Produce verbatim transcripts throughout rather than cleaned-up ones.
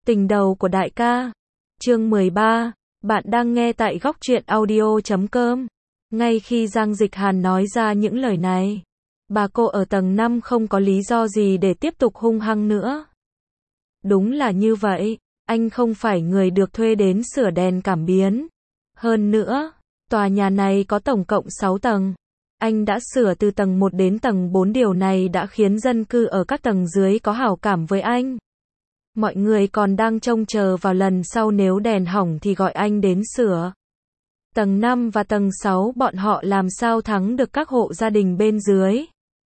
Tình đầu của đại ca. Chương mười ba. Bạn đang nghe tại góc truyện audio chấm com. Ngay khi Giang Dịch Hàn nói ra những lời này, bà cô ở tầng năm không có lý do gì để tiếp tục hung hăng nữa. Đúng là như vậy, anh không phải người được thuê đến sửa đèn cảm biến. Hơn nữa, tòa nhà này có tổng cộng sáu tầng. Anh đã sửa từ tầng một đến tầng bốn, điều này đã khiến dân cư ở các tầng dưới có hảo cảm với anh. Mọi người còn đang trông chờ vào lần sau nếu đèn hỏng thì gọi anh đến sửa. Tầng năm và tầng sáu bọn họ làm sao thắng được các hộ gia đình bên dưới.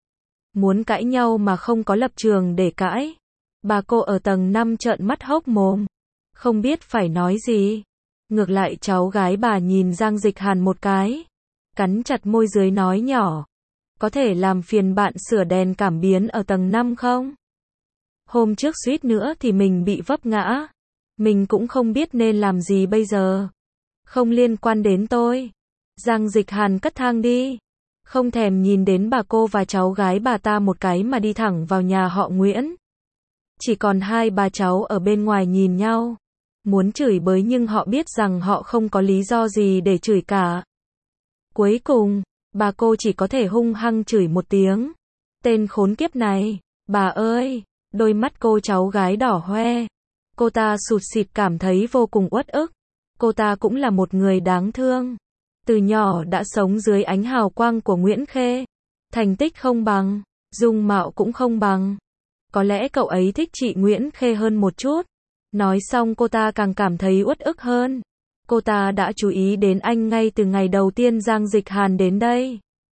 Muốn cãi nhau mà không có lập trường để cãi. Bà cô ở tầng năm trợn mắt hốc mồm, không biết phải nói gì. Ngược lại cháu gái bà nhìn Giang Dịch Hàn một cái, cắn chặt môi dưới nói nhỏ, có thể làm phiền bạn sửa đèn cảm biến ở tầng năm không? Hôm trước suýt nữa thì mình bị vấp ngã. Mình cũng không biết nên làm gì bây giờ. Không liên quan đến tôi. Giang Dịch Hàn cất thang đi. Không thèm nhìn đến bà cô và cháu gái bà ta một cái mà đi thẳng vào nhà họ Nguyễn. Chỉ còn hai bà cháu ở bên ngoài nhìn nhau. Muốn chửi bới nhưng họ biết rằng họ không có lý do gì để chửi cả. Cuối cùng, bà cô chỉ có thể hung hăng chửi một tiếng. Tên khốn kiếp này, bà ơi! Đôi mắt cô cháu gái đỏ hoe. Cô ta sụt sịt cảm thấy vô cùng uất ức. Cô ta cũng là một người đáng thương. Từ nhỏ đã sống dưới ánh hào quang của Nguyễn Khê. Thành tích không bằng, dung mạo cũng không bằng. Có lẽ cậu ấy thích chị Nguyễn Khê hơn một chút. Nói xong cô ta càng cảm thấy uất ức hơn. Cô ta đã chú ý đến anh ngay từ ngày đầu tiên Giang Dịch Hàn đến đây.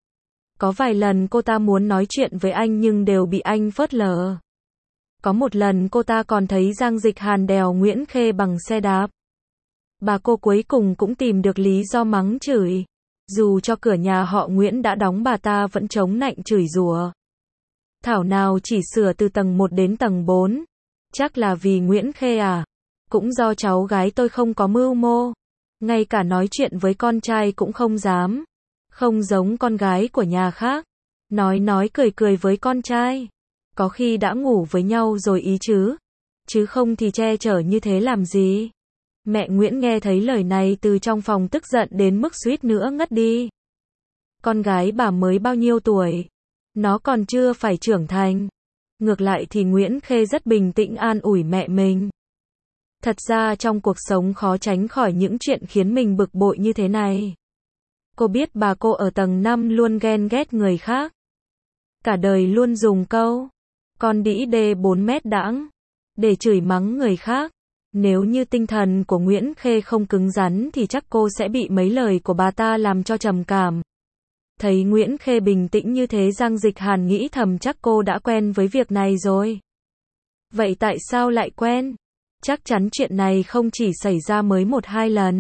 Có vài lần cô ta muốn nói chuyện với anh nhưng đều bị anh phớt lờ. Có một lần cô ta còn thấy Giang Dịch Hàn đèo Nguyễn Khê bằng xe đạp. Bà cô cuối cùng cũng tìm được lý do mắng chửi. Dù cho cửa nhà họ Nguyễn đã đóng bà ta vẫn chống nạnh chửi rủa. Thảo nào chỉ sửa từ tầng một đến tầng bốn. Chắc là vì Nguyễn Khê à? Cũng do cháu gái tôi không có mưu mô. Ngay cả nói chuyện với con trai cũng không dám. Không giống con gái của nhà khác. Nói nói cười cười với con trai. Có khi đã ngủ với nhau rồi ý chứ. Chứ không thì che chở như thế làm gì. Mẹ Nguyễn nghe thấy lời này từ trong phòng tức giận đến mức suýt nữa ngất đi. Con gái bà mới bao nhiêu tuổi? Nó còn chưa phải trưởng thành. Ngược lại thì Nguyễn Khê rất bình tĩnh an ủi mẹ mình. Thật ra trong cuộc sống khó tránh khỏi những chuyện khiến mình bực bội như thế này. Cô biết bà cô ở tầng năm luôn ghen ghét người khác. Cả đời luôn dùng câu con đĩ đê bốn mét đãng để chửi mắng người khác. Nếu như tinh thần của Nguyễn Khê không cứng rắn thì chắc cô sẽ bị mấy lời của bà ta làm cho trầm cảm. Thấy Nguyễn Khê bình tĩnh như thế Giang Dịch Hàn nghĩ thầm chắc cô đã quen với việc này rồi. Vậy tại sao lại quen? Chắc chắn chuyện này không chỉ xảy ra mới một hai lần.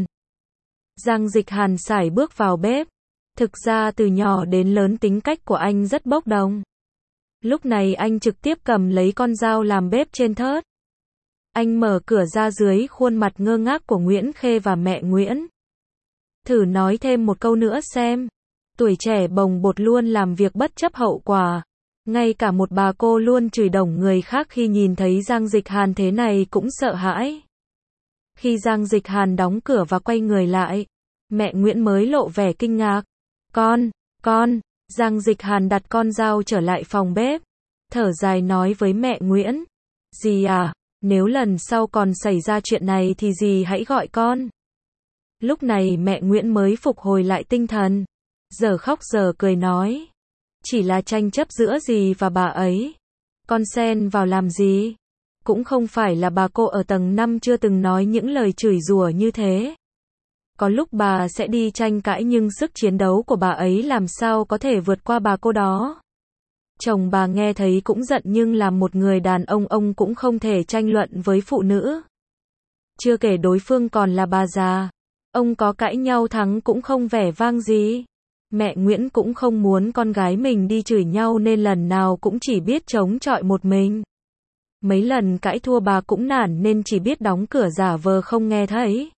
Giang Dịch Hàn sải bước vào bếp. Thực ra từ nhỏ đến lớn tính cách của anh rất bốc đồng. Lúc này anh trực tiếp cầm lấy con dao làm bếp trên thớt. Anh mở cửa ra dưới khuôn mặt ngơ ngác của Nguyễn Khê và mẹ Nguyễn. Thử nói thêm một câu nữa xem. Tuổi trẻ bồng bột luôn làm việc bất chấp hậu quả. Ngay cả một bà cô luôn chửi đồng người khác khi nhìn thấy Giang Dịch Hàn thế này cũng sợ hãi. Khi Giang Dịch Hàn đóng cửa và quay người lại, mẹ Nguyễn mới lộ vẻ kinh ngạc. Con, con, Giang Dịch Hàn đặt con dao trở lại phòng bếp. Thở dài nói với mẹ Nguyễn. Dì à, nếu lần sau còn xảy ra chuyện này thì dì hãy gọi con. Lúc này mẹ Nguyễn mới phục hồi lại tinh thần. Giờ khóc giờ cười nói. Chỉ là tranh chấp giữa dì và bà ấy. Con xen vào làm gì? Cũng không phải là bà cô ở tầng năm chưa từng nói những lời chửi rủa như thế. Có lúc bà sẽ đi tranh cãi nhưng sức chiến đấu của bà ấy làm sao có thể vượt qua bà cô đó. Chồng bà nghe thấy cũng giận nhưng làm một người đàn ông ông cũng không thể tranh luận với phụ nữ. Chưa kể đối phương còn là bà già. Ông có cãi nhau thắng cũng không vẻ vang gì. Mẹ Nguyễn cũng không muốn con gái mình đi chửi nhau nên lần nào cũng chỉ biết chống chọi một mình. Mấy lần cãi thua bà cũng nản nên chỉ biết đóng cửa giả vờ không nghe thấy.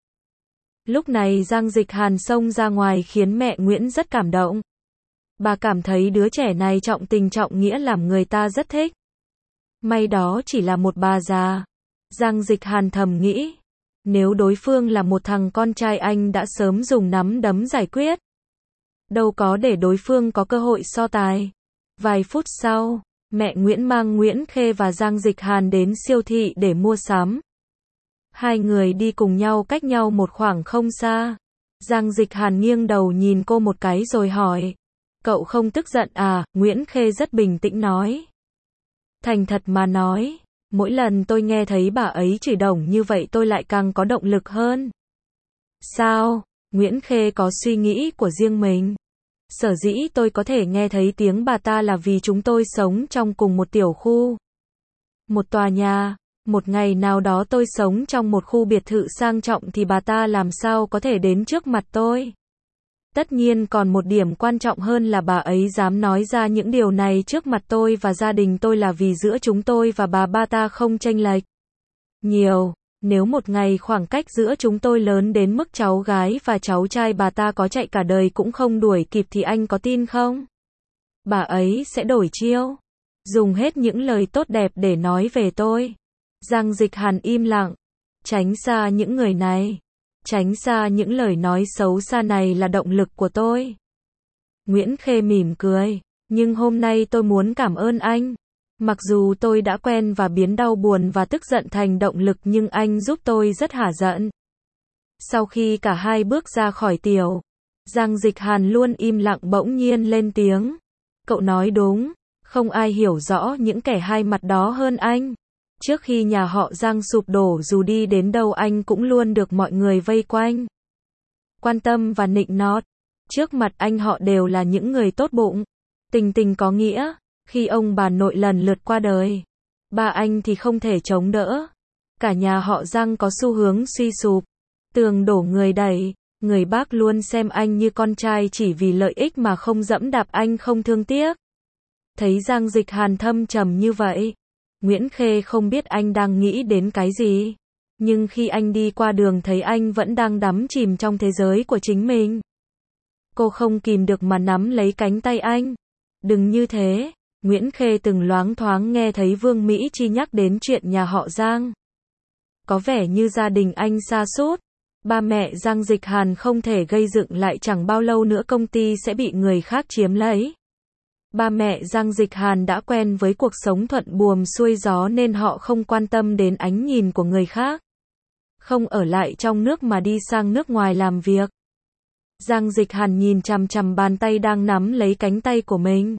Lúc này Giang Dịch Hàn xông ra ngoài khiến mẹ Nguyễn rất cảm động. Bà cảm thấy đứa trẻ này trọng tình trọng nghĩa làm người ta rất thích. May đó chỉ là một bà già. Giang Dịch Hàn thầm nghĩ, nếu đối phương là một thằng con trai anh đã sớm dùng nắm đấm giải quyết. Đâu có để đối phương có cơ hội so tài. Vài phút sau, mẹ Nguyễn mang Nguyễn Khê và Giang Dịch Hàn đến siêu thị để mua sắm. Hai người đi cùng nhau cách nhau một khoảng không xa. Giang Dịch Hàn nghiêng đầu nhìn cô một cái rồi hỏi, cậu không tức giận à? Nguyễn Khê rất bình tĩnh nói. Thành thật mà nói, mỗi lần tôi nghe thấy bà ấy chửi đồng như vậy tôi lại càng có động lực hơn. Sao? Nguyễn Khê có suy nghĩ của riêng mình. Sở dĩ tôi có thể nghe thấy tiếng bà ta là vì chúng tôi sống trong cùng một tiểu khu. Một tòa nhà. Một ngày nào đó tôi sống trong một khu biệt thự sang trọng thì bà ta làm sao có thể đến trước mặt tôi. Tất nhiên còn một điểm quan trọng hơn là bà ấy dám nói ra những điều này trước mặt tôi và gia đình tôi là vì giữa chúng tôi và bà ba ta không chênh lệch nhiều. Nếu một ngày khoảng cách giữa chúng tôi lớn đến mức cháu gái và cháu trai bà ta có chạy cả đời cũng không đuổi kịp thì anh có tin không? Bà ấy sẽ đổi chiêu, dùng hết những lời tốt đẹp để nói về tôi. Giang Dịch Hàn im lặng, tránh xa những người này, tránh xa những lời nói xấu xa này là động lực của tôi. Nguyễn Khê mỉm cười, nhưng hôm nay tôi muốn cảm ơn anh. Mặc dù tôi đã quen và biến đau buồn và tức giận thành động lực nhưng anh giúp tôi rất hả giận. Sau khi cả hai bước ra khỏi tiểu, Giang Dịch Hàn luôn im lặng bỗng nhiên lên tiếng. Cậu nói đúng, không ai hiểu rõ những kẻ hai mặt đó hơn anh. Trước khi nhà họ Giang sụp đổ dù đi đến đâu anh cũng luôn được mọi người vây quanh, quan tâm và nịnh nót. Trước mặt anh họ đều là những người tốt bụng, tình tình có nghĩa. Khi ông bà nội lần lượt qua đời, ba anh thì không thể chống đỡ. Cả nhà họ Giang có xu hướng suy sụp, tường đổ người đẩy. Người bác luôn xem anh như con trai chỉ vì lợi ích mà không dẫm đạp anh không thương tiếc. Thấy Giang Dịch Hàn thâm trầm như vậy, Nguyễn Khê không biết anh đang nghĩ đến cái gì. Nhưng khi anh đi qua đường thấy anh vẫn đang đắm chìm trong thế giới của chính mình, cô không kìm được mà nắm lấy cánh tay anh. Đừng như thế. Nguyễn Khê từng loáng thoáng nghe thấy Vương Mỹ Chi nhắc đến chuyện nhà họ Giang. Có vẻ như gia đình anh sa sút. Ba mẹ Giang Dịch Hàn không thể gây dựng lại, chẳng bao lâu nữa công ty sẽ bị người khác chiếm lấy. Ba mẹ Giang Dịch Hàn đã quen với cuộc sống thuận buồm xuôi gió nên họ không quan tâm đến ánh nhìn của người khác. Không ở lại trong nước mà đi sang nước ngoài làm việc. Giang Dịch Hàn nhìn chằm chằm bàn tay đang nắm lấy cánh tay của mình.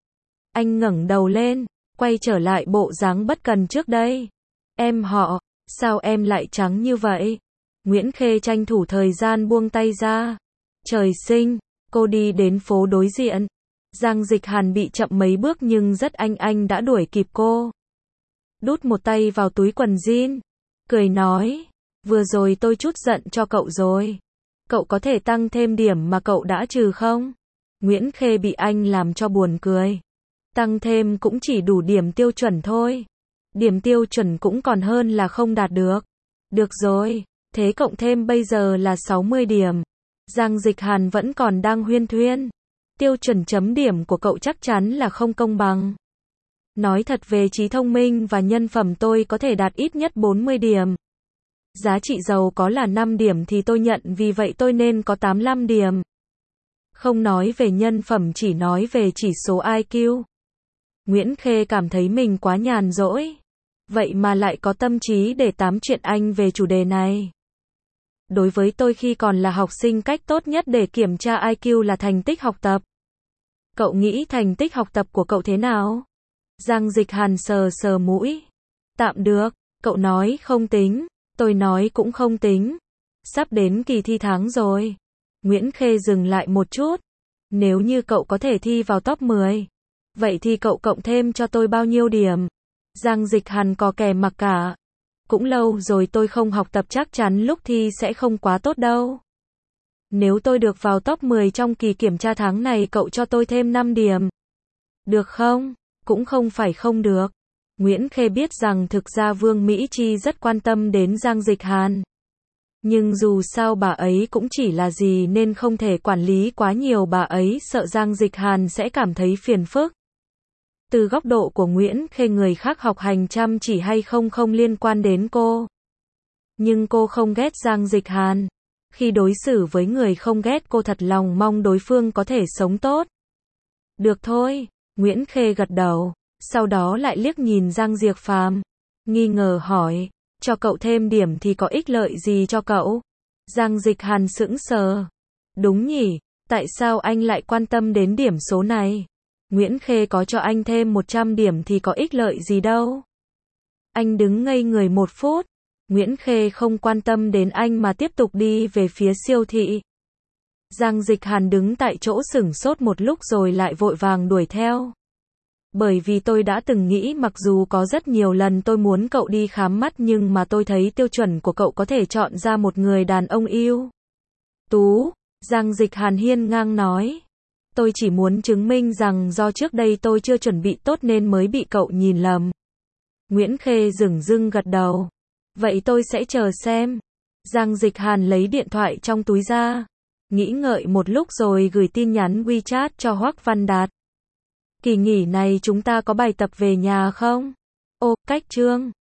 Anh ngẩng đầu lên, quay trở lại bộ dáng bất cần trước đây. Em họ, sao em lại trắng như vậy? Nguyễn Khê tranh thủ thời gian buông tay ra. Trời sinh, cô đi đến phố đối diện. Giang Dịch Hàn bị chậm mấy bước nhưng rất anh anh đã đuổi kịp cô. Đút một tay vào túi quần jean, cười nói, vừa rồi tôi chút giận cho cậu rồi. Cậu có thể tăng thêm điểm mà cậu đã trừ không? Nguyễn Khê bị anh làm cho buồn cười. Tăng thêm cũng chỉ đủ điểm tiêu chuẩn thôi. Điểm tiêu chuẩn cũng còn hơn là không đạt được. Được rồi, thế cộng thêm bây giờ là sáu mươi điểm. Giang Dịch Hàn vẫn còn đang huyên thuyên. Tiêu chuẩn chấm điểm của cậu chắc chắn là không công bằng. Nói thật về trí thông minh và nhân phẩm tôi có thể đạt ít nhất bốn mươi điểm. Giá trị giàu có là năm điểm thì tôi nhận, vì vậy tôi nên có tám mươi lăm điểm. Không nói về nhân phẩm, chỉ nói về chỉ số i kiu. Nguyễn Khê cảm thấy mình quá nhàn rỗi. Vậy mà lại có tâm trí để tám chuyện anh về chủ đề này. Đối với tôi khi còn là học sinh, cách tốt nhất để kiểm tra i kiu là thành tích học tập. Cậu nghĩ thành tích học tập của cậu thế nào? Giang Dịch Hàn sờ sờ mũi. Tạm được, cậu nói không tính, tôi nói cũng không tính. Sắp đến kỳ thi tháng rồi. Nguyễn Khê dừng lại một chút. Nếu như cậu có thể thi vào top mười, vậy thì cậu cộng thêm cho tôi bao nhiêu điểm? Giang Dịch Hàn có kè mặc cả. Cũng lâu rồi tôi không học tập, chắc chắn lúc thi sẽ không quá tốt đâu. Nếu tôi được vào top mười trong kỳ kiểm tra tháng này, cậu cho tôi thêm năm điểm. Được không? Cũng không phải không được. Nguyễn Khê biết rằng thực ra Vương Mỹ Chi rất quan tâm đến Giang Dịch Hàn. Nhưng dù sao bà ấy cũng chỉ là gì nên không thể quản lý quá nhiều, bà ấy sợ Giang Dịch Hàn sẽ cảm thấy phiền phức. Từ góc độ của Nguyễn Khê, người khác học hành chăm chỉ hay không không liên quan đến cô. Nhưng cô không ghét Giang Dịch Hàn. Khi đối xử với người không ghét, cô thật lòng mong đối phương có thể sống tốt. Được thôi, Nguyễn Khê gật đầu, sau đó lại liếc nhìn Giang Diệp Phàm, nghi ngờ hỏi, cho cậu thêm điểm thì có ích lợi gì cho cậu? Giang Dịch Hàn sững sờ. Đúng nhỉ, tại sao anh lại quan tâm đến điểm số này? Nguyễn Khê có cho anh thêm một trăm điểm thì có ích lợi gì đâu. Anh đứng ngây người một phút. Nguyễn Khê không quan tâm đến anh mà tiếp tục đi về phía siêu thị. Giang Dịch Hàn đứng tại chỗ sửng sốt một lúc rồi lại vội vàng đuổi theo. Bởi vì tôi đã từng nghĩ mặc dù có rất nhiều lần tôi muốn cậu đi khám mắt nhưng mà tôi thấy tiêu chuẩn của cậu có thể chọn ra một người đàn ông ưu tú. Giang Dịch Hàn hiên ngang nói. Tôi chỉ muốn chứng minh rằng do trước đây tôi chưa chuẩn bị tốt nên mới bị cậu nhìn lầm. Nguyễn Khê dửng dưng gật đầu. Vậy tôi sẽ chờ xem. Giang Dịch Hàn lấy điện thoại trong túi ra. Nghĩ ngợi một lúc rồi gửi tin nhắn WeChat cho Hoắc Văn Đạt. Kỳ nghỉ này chúng ta có bài tập về nhà không? Ô, cách chương.